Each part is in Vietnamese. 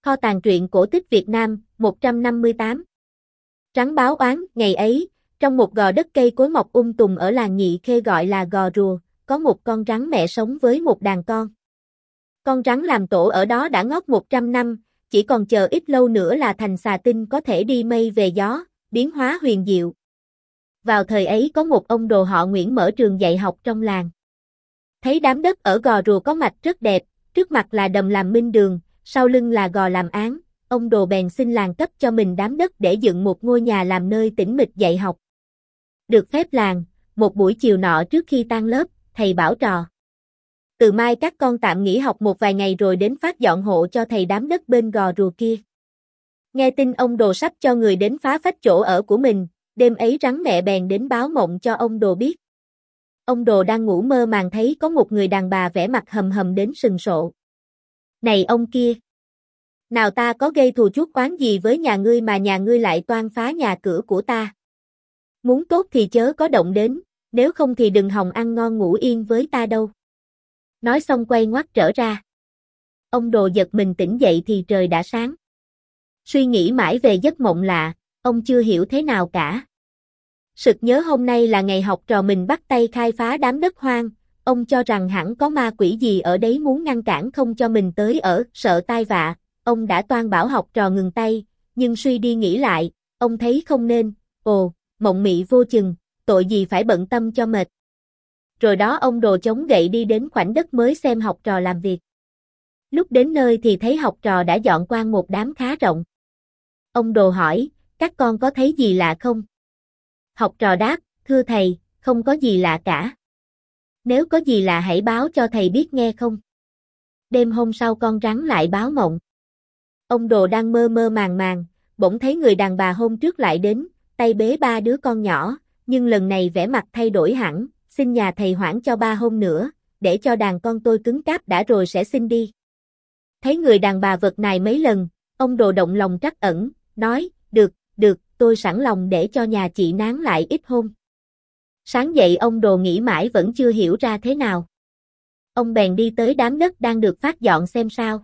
Kho tàng truyện cổ tích Việt Nam, 158. Trắng báo oán, ngày ấy, trong một gò đất cây cối mọc tùm ở làng Nhị Khê gọi là Gò Rùa, có một con rắn mẹ sống với một đàn con. Con rắn làm tổ ở đó đã ngót 100 năm, chỉ còn chờ ít lâu nữa là thành xà tinh có thể đi mây về gió, biến hóa huyền diệu. Vào thời ấy có một ông đồ họ Nguyễn mở trường dạy học trong làng. Thấy đám đất ở Gò Rùa có mạch rất đẹp, trước mặt là đầm làm minh đường, sau lưng là gò làm án, ông đồ bèn xin làng cấp cho mình đám đất để dựng một ngôi nhà làm nơi tĩnh mịch dạy học. Được phép làng, một buổi chiều nọ trước khi tan lớp, thầy bảo trò: từ mai các con tạm nghỉ học một vài ngày rồi đến phát dọn hộ cho thầy đám đất bên Gò Rùa kia. Nghe tin ông đồ sắp cho người đến phá phách chỗ ở của mình, đêm ấy rắn mẹ bèn đến báo mộng cho ông đồ biết. Ông đồ đang ngủ mơ màng thấy có một người đàn bà vẻ mặt hầm hầm đến sừng sộ. Này ông kia! Nào ta có gây thù chuốc oán gì với nhà ngươi mà nhà ngươi lại toan phá nhà cửa của ta? Muốn tốt thì chớ có động đến, nếu không thì đừng hòng ăn ngon ngủ yên với ta đâu. Nói xong quay ngoắt trở ra. Ông đồ giật mình tỉnh dậy thì trời đã sáng. Suy nghĩ mãi về giấc mộng lạ, ông chưa hiểu thế nào cả. Sực nhớ hôm nay là ngày học trò mình bắt tay khai phá đám đất hoang, ông cho rằng hẳn có ma quỷ gì ở đấy muốn ngăn cản không cho mình tới ở, sợ tai vạ, ông đã toan bảo học trò ngừng tay, nhưng suy đi nghĩ lại, ông thấy không nên, mộng mị vô chừng, tội gì phải bận tâm cho mệt. Rồi đó ông đồ chống gậy đi đến khoảnh đất mới xem học trò làm việc. Lúc đến nơi thì thấy học trò đã dọn quang một đám khá rộng. Ông đồ hỏi, các con có thấy gì lạ không? Học trò đáp, thưa thầy, không có gì lạ cả. Nếu có gì lạ hãy báo cho thầy biết nghe không? Đêm hôm sau con rắn lại báo mộng. Ông đồ đang mơ mơ màng màng, bỗng thấy người đàn bà hôm trước lại đến, tay bế 3 đứa con nhỏ, nhưng lần này vẻ mặt thay đổi hẳn, xin nhà thầy hoãn cho 3 hôm nữa, để cho đàn con tôi cứng cáp đã rồi sẽ xin đi. Thấy người đàn bà vật này mấy lần, ông đồ động lòng trắc ẩn, nói, được, tôi sẵn lòng để cho nhà chị nán lại ít hôm. Sáng dậy ông đồ nghĩ mãi vẫn chưa hiểu ra thế nào. Ông bèn đi tới đám đất đang được phát dọn xem sao.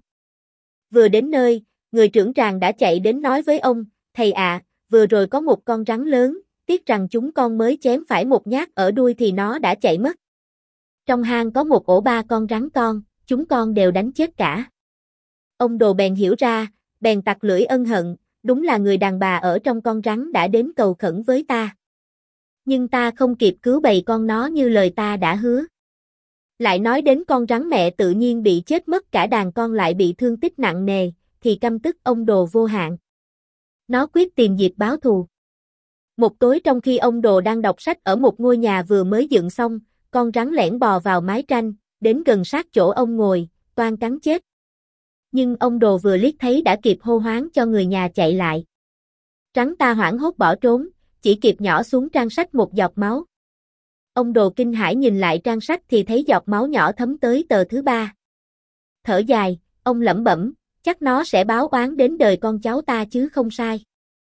Vừa đến nơi, người trưởng tràng đã chạy đến nói với ông, thầy ạ, vừa rồi có một con rắn lớn, tiếc rằng chúng con mới chém phải một nhát ở đuôi thì nó đã chạy mất. Trong hang có một ổ 3 con rắn con, chúng con đều đánh chết cả. Ông đồ bèn hiểu ra, bèn tặc lưỡi ân hận, đúng là người đàn bà ở trong con rắn đã đến cầu khẩn với ta. Nhưng ta không kịp cứu bầy con nó như lời ta đã hứa. Lại nói đến con rắn mẹ tự nhiên bị chết mất cả đàn con lại bị thương tích nặng nề, thì căm tức ông đồ vô hạn. Nó quyết tìm dịp báo thù. Một tối trong khi ông đồ đang đọc sách ở một ngôi nhà vừa mới dựng xong, con rắn lẻn bò vào mái tranh, đến gần sát chỗ ông ngồi, toan cắn chết. Nhưng ông đồ vừa liếc thấy đã kịp hô hoán cho người nhà chạy lại. Rắn ta hoảng hốt bỏ trốn, chỉ kịp nhỏ xuống trang sách một giọt máu. Ông đồ kinh hãi nhìn lại trang sách thì thấy giọt máu nhỏ thấm tới tờ thứ 3. Thở dài, ông lẩm bẩm, chắc nó sẽ báo oán đến đời con cháu ta chứ không sai.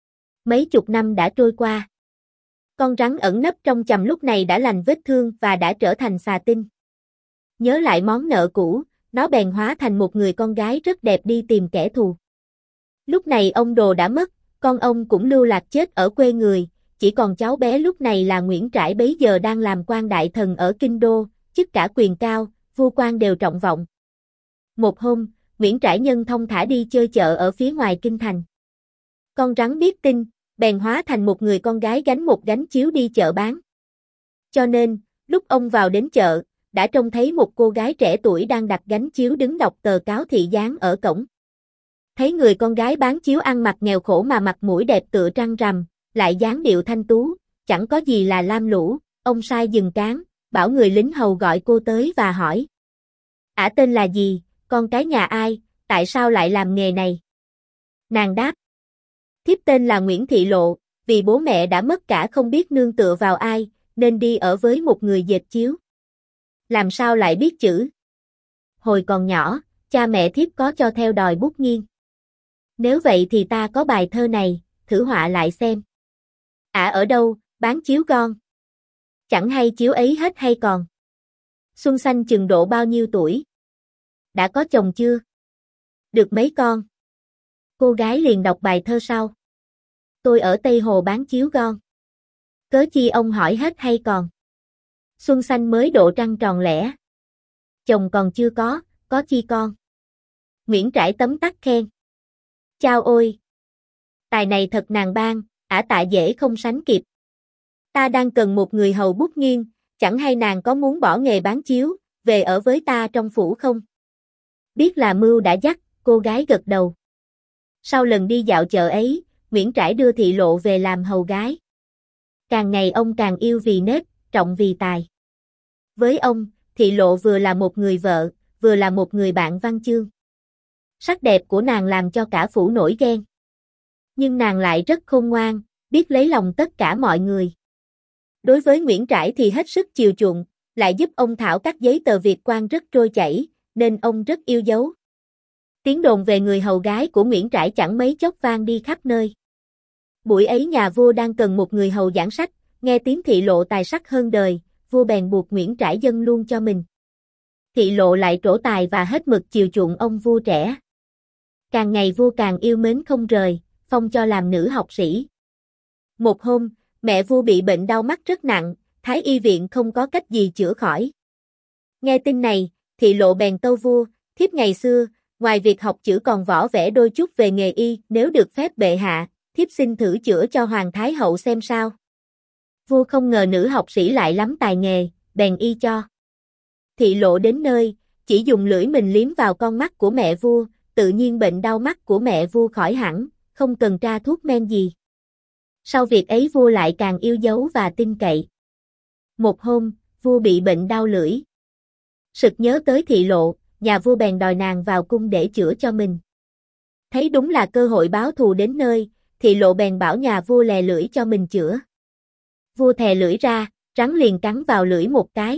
Mấy chục năm đã trôi qua. Con rắn ẩn nấp trong chầm lúc này đã lành vết thương và đã trở thành xà tinh. Nhớ lại món nợ cũ, nó bèn hóa thành một người con gái rất đẹp đi tìm kẻ thù. Lúc này ông đồ đã mất, con ông cũng lưu lạc chết ở quê người, chỉ còn cháu bé lúc này là Nguyễn Trãi bấy giờ đang làm quan đại thần ở Kinh Đô, chức cả quyền cao, vua quan đều trọng vọng. Một hôm, Nguyễn Trãi nhân thông thả đi chơi chợ ở phía ngoài kinh thành. Con rắn biết tin, bèn hóa thành một người con gái gánh một gánh chiếu đi chợ bán. Cho nên, lúc ông vào đến chợ, đã trông thấy một cô gái trẻ tuổi đang đặt gánh chiếu đứng đọc tờ cáo thị gián ở cổng. Thấy người con gái bán chiếu ăn mặc nghèo khổ mà mặt mũi đẹp tựa trăng rằm, lại dáng điệu thanh tú, chẳng có gì là lam lũ, ông sai dừng cáng, bảo người lính hầu gọi cô tới và hỏi. Ả tên là gì, con cái nhà ai, tại sao lại làm nghề này? Nàng đáp. Thiếp tên là Nguyễn Thị Lộ, vì bố mẹ đã mất cả không biết nương tựa vào ai, nên đi ở với một người dệt chiếu. Làm sao lại biết chữ? Hồi còn nhỏ, cha mẹ thiếp có cho theo đòi bút nghiêng. Nếu vậy thì ta có bài thơ này, thử họa lại xem. Ả ở đâu, bán chiếu gon. Chẳng hay chiếu ấy hết hay còn. Xuân xanh chừng độ bao nhiêu tuổi? Đã có chồng chưa? Được mấy con? Cô gái liền đọc bài thơ sau. Tôi ở Tây Hồ bán chiếu gon. Cớ chi ông hỏi hết hay còn. Xuân xanh mới độ trăng tròn lẻ. Chồng còn chưa có chi con. Nguyễn Trãi tấm tắc khen. Chao ôi! Tài này thật nàng ban, ả tạ dễ không sánh kịp. Ta đang cần một người hầu bút nghiêng, chẳng hay nàng có muốn bỏ nghề bán chiếu, về ở với ta trong phủ không? Biết là mưu đã dắt, cô gái gật đầu. Sau lần đi dạo chợ ấy, Nguyễn Trãi đưa Thị Lộ về làm hầu gái. Càng ngày ông càng yêu vì nết, trọng vì tài. Với ông, Thị Lộ vừa là một người vợ, vừa là một người bạn văn chương. Sắc đẹp của nàng làm cho cả phủ nổi ghen. Nhưng nàng lại rất khôn ngoan, biết lấy lòng tất cả mọi người. Đối với Nguyễn Trãi thì hết sức chiều chuộng, lại giúp ông thảo các giấy tờ Việt quan rất trôi chảy, nên ông rất yêu dấu. Tiếng đồn về người hầu gái của Nguyễn Trãi chẳng mấy chốc vang đi khắp nơi. Buổi ấy nhà vua đang cần một người hầu giảng sách, nghe tiếng Thị Lộ tài sắc hơn đời, vua bèn buộc Nguyễn Trãi dâng luôn cho mình. Thị Lộ lại trổ tài và hết mực chiều chuộng ông vua trẻ. Càng ngày vua càng yêu mến không rời, phong cho làm nữ học sĩ. Một hôm, mẹ vua bị bệnh đau mắt rất nặng, Thái y viện không có cách gì chữa khỏi. Nghe tin này, Thị Lộ bèn tâu vua, thiếp ngày xưa, ngoài việc học chữ còn võ vẽ đôi chút về nghề y, nếu được phép bệ hạ, thiếp xin thử chữa cho Hoàng Thái Hậu xem sao. Vua không ngờ nữ học sĩ lại lắm tài nghề, bèn y cho. Thị Lộ đến nơi, chỉ dùng lưỡi mình liếm vào con mắt của mẹ vua, tự nhiên bệnh đau mắt của mẹ vua khỏi hẳn, không cần tra thuốc men gì. Sau việc ấy vua lại càng yêu dấu và tin cậy. Một hôm, vua bị bệnh đau lưỡi. Sực nhớ tới Thị Lộ, nhà vua bèn đòi nàng vào cung để chữa cho mình. Thấy đúng là cơ hội báo thù đến nơi, Thị Lộ bèn bảo nhà vua lè lưỡi cho mình chữa. Vua thè lưỡi ra, rắn liền cắn vào lưỡi một cái.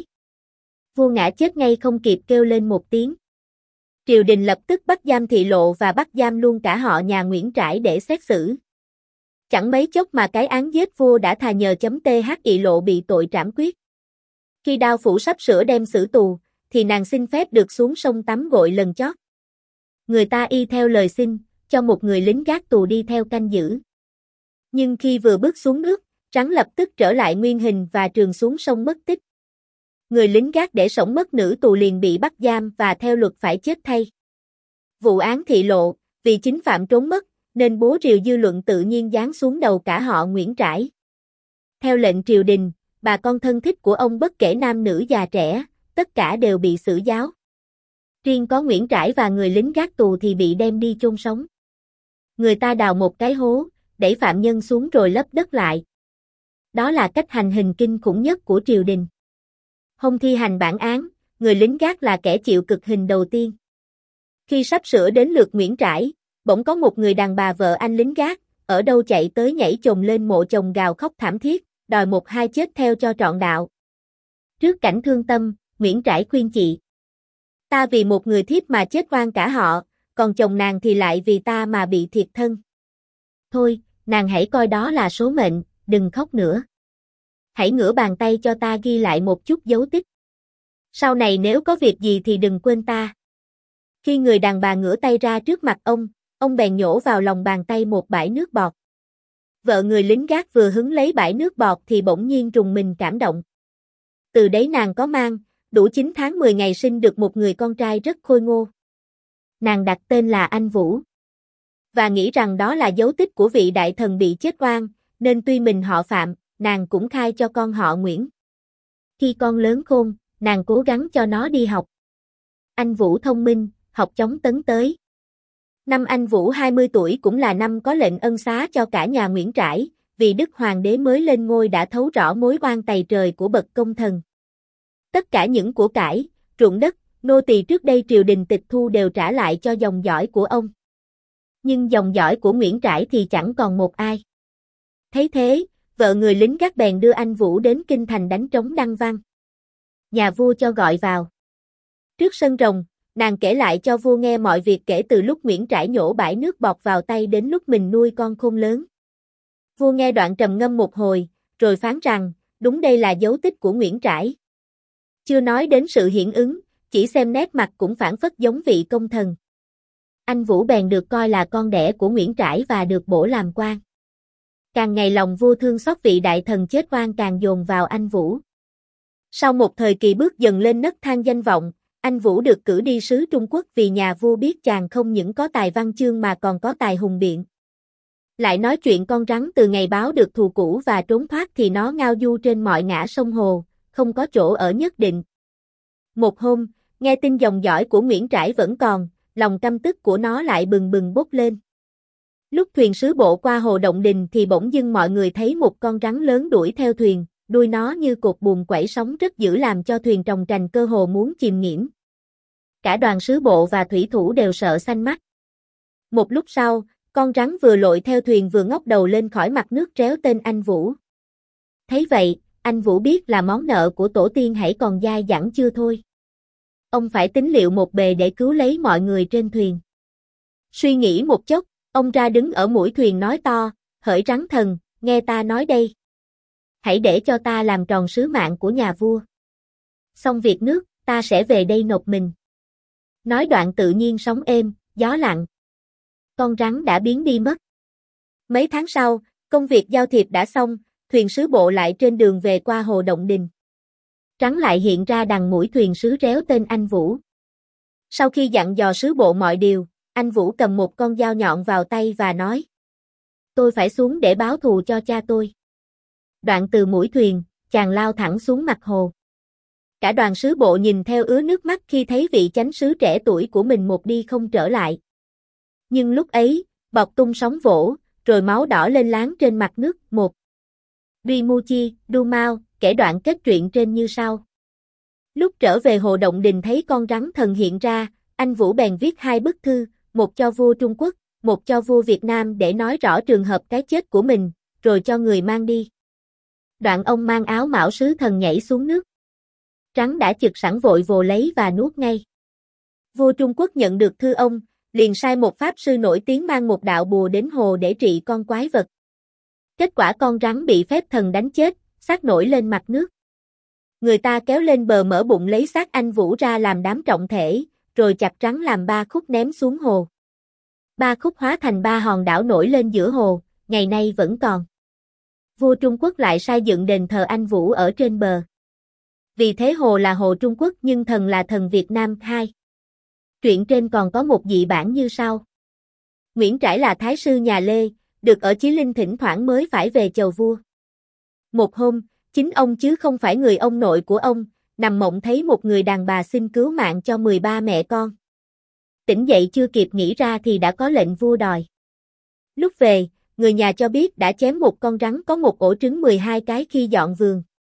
Vua ngã chết ngay không kịp kêu lên một tiếng. Triều đình lập tức bắt giam Thị Lộ và bắt giam luôn cả họ nhà Nguyễn Trãi để xét xử. Chẳng mấy chốc mà cái án giết vua đã thà nhờ Thị Lộ bị tội trảm quyết. Khi đao phủ sắp sửa đem xử tù, thì nàng xin phép được xuống sông tắm gội lần chót. Người ta y theo lời xin, cho một người lính gác tù đi theo canh giữ. Nhưng khi vừa bước xuống nước, rắn lập tức trở lại nguyên hình và trườn xuống sông mất tích. Người lính gác để sống mất nữ tù liền bị bắt giam và theo luật phải chết thay. Vụ án Thị Lộ, vì chính phạm trốn mất, nên bố rìu dư luận tự nhiên giáng xuống đầu cả họ Nguyễn Trãi. Theo lệnh triều đình, bà con thân thích của ông bất kể nam nữ già trẻ, tất cả đều bị xử giáo. Riêng có Nguyễn Trãi và người lính gác tù thì bị đem đi chôn sống. Người ta đào một cái hố, đẩy phạm nhân xuống rồi lấp đất lại. Đó là cách hành hình kinh khủng nhất của triều đình. Hôm thi hành bản án, người lính gác là kẻ chịu cực hình đầu tiên. Khi sắp sửa đến lượt Nguyễn Trãi, bỗng có một người đàn bà vợ anh lính gác, ở đâu chạy tới nhảy chồm lên mộ chồng gào khóc thảm thiết, đòi một hai chết theo cho trọn đạo. Trước cảnh thương tâm, Nguyễn Trãi khuyên chị. Ta vì một người thiếp mà chết oan cả họ, còn chồng nàng thì lại vì ta mà bị thiệt thân. Thôi, nàng hãy coi đó là số mệnh, đừng khóc nữa. Hãy ngửa bàn tay cho ta ghi lại một chút dấu tích. Sau này nếu có việc gì thì đừng quên ta. Khi người đàn bà ngửa tay ra trước mặt ông bèn nhổ vào lòng bàn tay một bãi nước bọt. Vợ người lính gác vừa hứng lấy bãi nước bọt thì bỗng nhiên rùng mình cảm động. Từ đấy nàng có mang, đủ 9 tháng 10 ngày sinh được một người con trai rất khôi ngô. Nàng đặt tên là Anh Vũ. Và nghĩ rằng đó là dấu tích của vị đại thần bị chết oan, nên tuy mình họ Phạm, nàng cũng khai cho con họ Nguyễn. Khi con lớn khôn, nàng cố gắng cho nó đi học. Anh Vũ thông minh, học chóng tấn tới. Năm anh Vũ 20 tuổi cũng là năm có lệnh ân xá cho cả nhà Nguyễn Trãi, vì Đức Hoàng đế mới lên ngôi đã thấu rõ mối oan tày trời của bậc công thần. Tất cả những của cải, ruộng đất, nô tỳ trước đây triều đình tịch thu đều trả lại cho dòng dõi của ông. Nhưng dòng dõi của Nguyễn Trãi thì chẳng còn một ai. Thấy thế, vợ người lính gác bèn đưa anh Vũ đến kinh thành đánh trống đăng văn. Nhà vua cho gọi vào. Trước sân rồng, nàng kể lại cho vua nghe mọi việc kể từ lúc Nguyễn Trãi nhổ bãi nước bọt vào tay đến lúc mình nuôi con khôn lớn. Vua nghe đoạn trầm ngâm một hồi, rồi phán rằng, đúng đây là dấu tích của Nguyễn Trãi. Chưa nói đến sự hiển ứng, chỉ xem nét mặt cũng phảng phất giống vị công thần. anh Vũ bèn được coi là con đẻ của Nguyễn Trãi và được bổ làm quan. Càng ngày lòng vua thương xót vị đại thần chết oan càng dồn vào anh Vũ. Sau một thời kỳ bước dần lên nấc thang danh vọng, anh Vũ được cử đi sứ Trung Quốc vì nhà vua biết chàng không những có tài văn chương mà còn có tài hùng biện. Lại nói chuyện con rắn từ ngày báo được thù cũ và trốn thoát thì nó ngao du trên mọi ngã sông hồ, không có chỗ ở nhất định. Một hôm, nghe tin dòng dõi của Nguyễn Trãi vẫn còn, lòng căm tức của nó lại bừng bừng bốc lên. Lúc thuyền sứ bộ qua hồ Động Đình thì bỗng dưng mọi người thấy một con rắn lớn đuổi theo thuyền, đuôi nó như cột buồm quẩy sóng rất dữ làm cho thuyền trồng trành cơ hồ muốn chìm nghiễm. Cả đoàn sứ bộ và thủy thủ đều sợ xanh mắt. Một lúc sau, con rắn vừa lội theo thuyền vừa ngóc đầu lên khỏi mặt nước réo tên anh Vũ. Thấy vậy, anh Vũ biết là món nợ của tổ tiên hãy còn dai dẳng chưa thôi. Ông phải tính liệu một bề để cứu lấy mọi người trên thuyền. Suy nghĩ một chốc, ông ra đứng ở mũi thuyền nói to, hỡi rắn thần, nghe ta nói đây. Hãy để cho ta làm tròn sứ mạng của nhà vua. Xong việc nước, ta sẽ về đây nộp mình. Nói đoạn tự nhiên sóng êm, gió lặng. Con rắn đã biến đi mất. Mấy tháng sau, công việc giao thiệp đã xong, thuyền sứ bộ lại trên đường về qua hồ Động Đình. Rắn lại hiện ra đằng mũi thuyền sứ réo tên anh Vũ. Sau khi dặn dò sứ bộ mọi điều, anh Vũ cầm một con dao nhọn vào tay và nói: Tôi phải xuống để báo thù cho cha tôi. Đoạn từ mũi thuyền, chàng lao thẳng xuống mặt hồ. Cả đoàn sứ bộ nhìn theo ứa nước mắt khi thấy vị chánh sứ trẻ tuổi của mình một đi không trở lại. Nhưng lúc ấy, bọt tung sóng vỗ, rồi máu đỏ lên láng trên mặt nước. Một Duy Mu Chi, Du Mao, kể đoạn kết truyện trên như sau. Lúc trở về hồ Động Đình thấy con rắn thần hiện ra, anh Vũ bèn viết 2 bức thư, một cho vua Trung Quốc, một cho vua Việt Nam để nói rõ trường hợp cái chết của mình, rồi cho người mang đi. Đoạn ông mang áo mão sứ thần nhảy xuống nước. Rắn đã chực sẵn vội vồ lấy và nuốt ngay. Vua Trung Quốc nhận được thư ông, liền sai một pháp sư nổi tiếng mang một đạo bùa đến hồ để trị con quái vật. Kết quả con rắn bị phép thần đánh chết, xác nổi lên mặt nước. Người ta kéo lên bờ mở bụng lấy xác anh Vũ ra làm đám trọng thể, rồi chặt rắn làm 3 khúc ném xuống hồ. 3 khúc hóa thành 3 hòn đảo nổi lên giữa hồ, ngày nay vẫn còn. Vua Trung Quốc lại sai dựng đền thờ anh Vũ ở trên bờ. Vì thế hồ là hồ Trung Quốc nhưng thần là thần Việt Nam. 2. Truyện trên còn có một dị bản như sau. Nguyễn Trãi là thái sư nhà Lê, được ở Chí Linh thỉnh thoảng mới phải về chầu vua. Một hôm, chính ông chứ không phải người ông nội của ông, nằm mộng thấy một người đàn bà xin cứu mạng cho 13 mẹ con. Tỉnh dậy chưa kịp nghĩ ra thì đã có lệnh vua đòi. Lúc về, người nhà cho biết đã chém một con rắn có một ổ trứng 12 cái khi dọn vườn.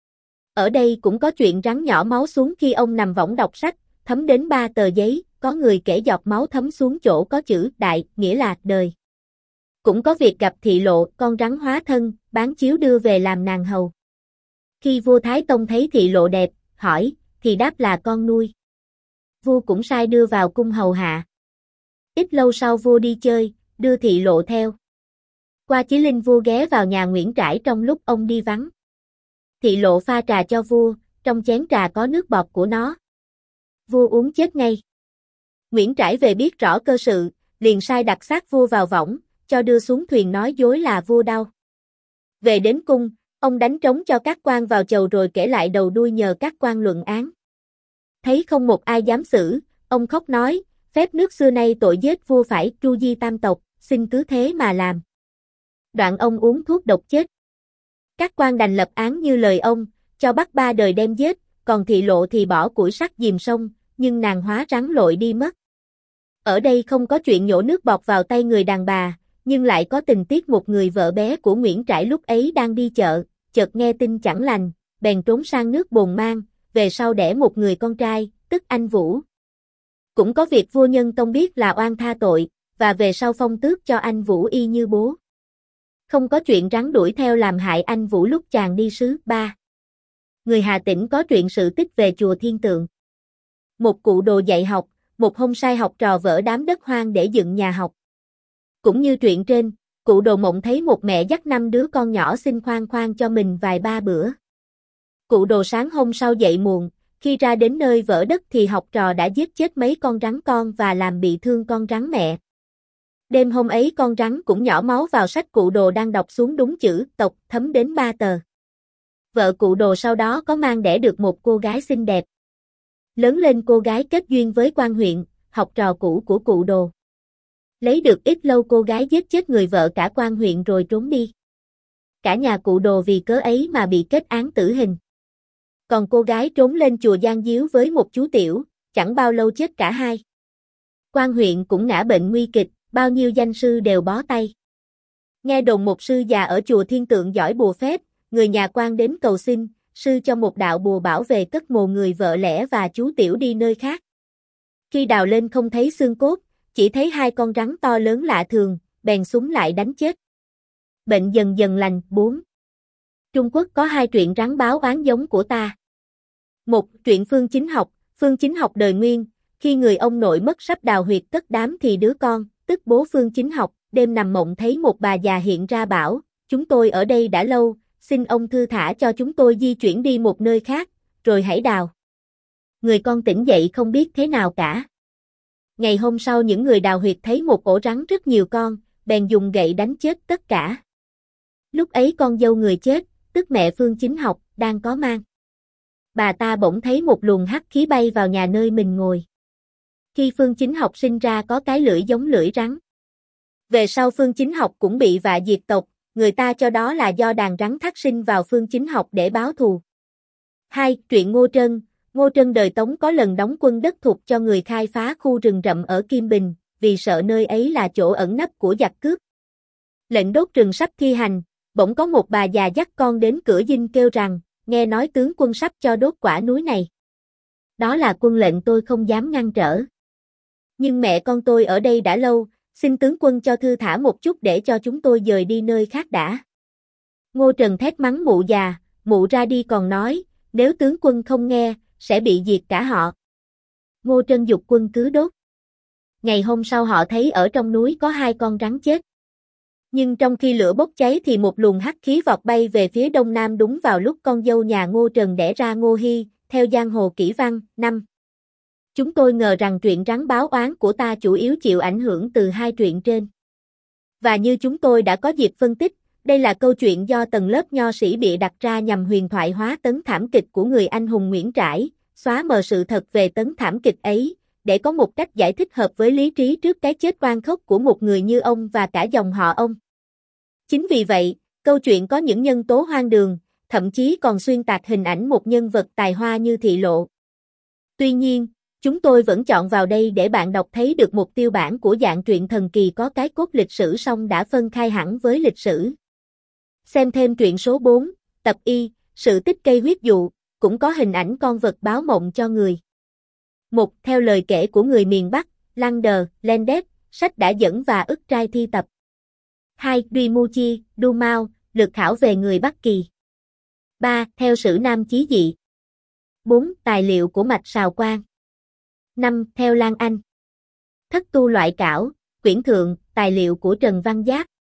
Ở đây cũng có chuyện rắn nhỏ máu xuống khi ông nằm võng đọc sách, thấm đến 3 tờ giấy, có người kể giọt máu thấm xuống chỗ có chữ đại, nghĩa là đời. Cũng có việc gặp thị lộ, con rắn hóa thân, bán chiếu đưa về làm nàng hầu. Khi vua Thái Tông thấy thị lộ đẹp, hỏi, thì đáp là con nuôi. Vua cũng sai đưa vào cung hầu hạ. Ít lâu sau vua đi chơi, đưa thị lộ theo. Qua Chí Linh vua ghé vào nhà Nguyễn Trãi trong lúc ông đi vắng. Thị lộ pha trà cho vua, trong chén trà có nước bọt của nó. Vua uống chết ngay. Nguyễn Trãi về biết rõ cơ sự, liền sai đặt xác vua vào võng, cho đưa xuống thuyền nói dối là vua đau. Về đến cung, ông đánh trống cho các quan vào chầu rồi kể lại đầu đuôi nhờ các quan luận án. Thấy không một ai dám xử, ông khóc nói, phép nước xưa nay tội giết vua phải tru di tam tộc, xin cứ thế mà làm. Đoạn ông uống thuốc độc chết. Các quan đành lập án như lời ông, cho bắt 3 đời đem giết, còn thị lộ thì bỏ củi sắt dìm sông, nhưng nàng hóa rắn lội đi mất. Ở đây không có chuyện nhổ nước bọt vào tay người đàn bà, nhưng lại có tình tiết một người vợ bé của Nguyễn Trãi lúc ấy đang đi chợ, chợt nghe tin chẳng lành, bèn trốn sang nước Bồn Mang, về sau đẻ một người con trai, tức anh Vũ. Cũng có việc vua Nhân Tông biết là oan tha tội, và về sau phong tước cho anh Vũ y như bố. Không có chuyện rắn đuổi theo làm hại anh Vũ lúc chàng đi sứ. 3. Người Hà Tĩnh có truyện sự tích về chùa Thiên Tượng. Một cụ đồ dạy học, một hôm sai học trò vỡ đám đất hoang để dựng nhà học. Cũng như truyện trên, cụ đồ mộng thấy một mẹ dắt 5 đứa con nhỏ xin khoan khoan cho mình vài ba bữa. Cụ đồ sáng hôm sau dậy muộn, Khi ra đến nơi vỡ đất thì học trò đã giết chết mấy con rắn con và làm bị thương con rắn mẹ. Đêm hôm ấy con rắn cũng nhỏ máu vào sách cụ Đồ đang đọc xuống đúng chữ tộc thấm đến 3 tờ. Vợ cụ Đồ sau đó có mang đẻ được một cô gái xinh đẹp. Lớn lên cô gái kết duyên với quan huyện, học trò cũ của cụ Đồ. Lấy được ít lâu cô gái giết chết người vợ cả quan huyện rồi trốn đi. Cả nhà cụ Đồ vì cớ ấy mà bị kết án tử hình. Còn cô gái trốn lên chùa Giang Díu với một chú tiểu, chẳng bao lâu chết cả hai. Quan huyện cũng ngã bệnh nguy kịch, bao nhiêu danh sư đều bó tay. Nghe đồn một sư già ở chùa Thiên Tượng giỏi bùa phép, người nhà quan đến cầu xin, sư cho một đạo bùa bảo về cất mồ người vợ lẽ và chú tiểu đi nơi khác. Khi đào lên không thấy xương cốt, chỉ thấy hai con rắn to lớn lạ thường, bèn súng lại đánh chết. Bệnh dần dần lành. 4. Trung Quốc có hai truyện rắn báo oán giống của ta. Một, truyện Phương Chính Học. Phương Chính Học đời Nguyên, khi người ông nội mất sắp đào huyệt cất đám thì đứa con, tức bố Phương Chính Học, đêm nằm mộng thấy một bà già hiện ra bảo, chúng tôi ở đây đã lâu, xin ông thư thả cho chúng tôi di chuyển đi một nơi khác, rồi hãy đào. Người con tỉnh dậy không biết thế nào cả. Ngày hôm sau những người đào huyệt thấy một ổ rắn rất nhiều con, bèn dùng gậy đánh chết tất cả. Lúc ấy con dâu người chết, tức mẹ Phương Chính Học, đang có mang. Bà ta bỗng thấy một luồng hắc khí bay vào nhà nơi mình ngồi. Khi Phương Chính Học sinh ra có cái lưỡi giống lưỡi rắn. Về sau Phương Chính Học cũng bị vạ diệt tộc, người ta cho đó là do đàn rắn thắt sinh vào Phương Chính Học để báo thù. 2. Truyện Ngô Trân. Ngô Trân đời Tống có lần đóng quân đất thục cho người khai phá khu rừng rậm ở Kim Bình, vì sợ nơi ấy là chỗ ẩn nấp của giặc cướp. Lệnh đốt rừng sắp thi hành, bỗng có một bà già dắt con đến cửa dinh kêu rằng, nghe nói tướng quân sắp cho đốt quả núi này. Đó là quân lệnh tôi không dám ngăn trở. Nhưng mẹ con tôi ở đây đã lâu, xin tướng quân cho thư thả một chút để cho chúng tôi dời đi nơi khác đã. Ngô Trần thét mắng mụ già, mụ ra đi còn nói, nếu tướng quân không nghe, sẽ bị diệt cả họ. Ngô Trân giục quân cứ đốt. Ngày hôm sau họ thấy ở trong núi có hai con rắn chết. Nhưng trong khi lửa bốc cháy thì một luồng hắc khí vọt bay về phía đông nam đúng vào lúc con dâu nhà Ngô Trần đẻ ra Ngô Hy, theo giang hồ kỹ văn. 5. Chúng tôi ngờ rằng truyện rắn báo oán của ta chủ yếu chịu ảnh hưởng từ hai truyện trên. Và như chúng tôi đã có dịp phân tích, đây là câu chuyện do tầng lớp nho sĩ bịa đặt ra nhằm huyền thoại hóa tấn thảm kịch của người anh hùng Nguyễn Trãi, xóa mờ sự thật về tấn thảm kịch ấy, để có một cách giải thích hợp với lý trí trước cái chết oan khốc của một người như ông và cả dòng họ ông. Chính vì vậy, câu chuyện có những nhân tố hoang đường, thậm chí còn xuyên tạc hình ảnh một nhân vật tài hoa như Thị Lộ. Tuy nhiên, chúng tôi vẫn chọn vào đây để bạn đọc thấy được một tiêu bản của dạng truyện thần kỳ có cái cốt lịch sử song đã phân khai hẳn với lịch sử. Xem thêm truyện số 4, tập Y, sự tích cây huyết dụ, cũng có hình ảnh con vật báo mộng cho người. 1. Theo lời kể của người miền Bắc, Lander, Landet, sách đã dẫn và ức trai thi tập. 2. Rimuchi, Dumao, lược khảo về người Bắc Kỳ. 3. Theo sử Nam Chí Dị. 4. Tài liệu của Mạch Sào Quang. 5. Theo Lan Anh. Thất tu loại cảo, quyển thượng, tài liệu của Trần Văn Giáp.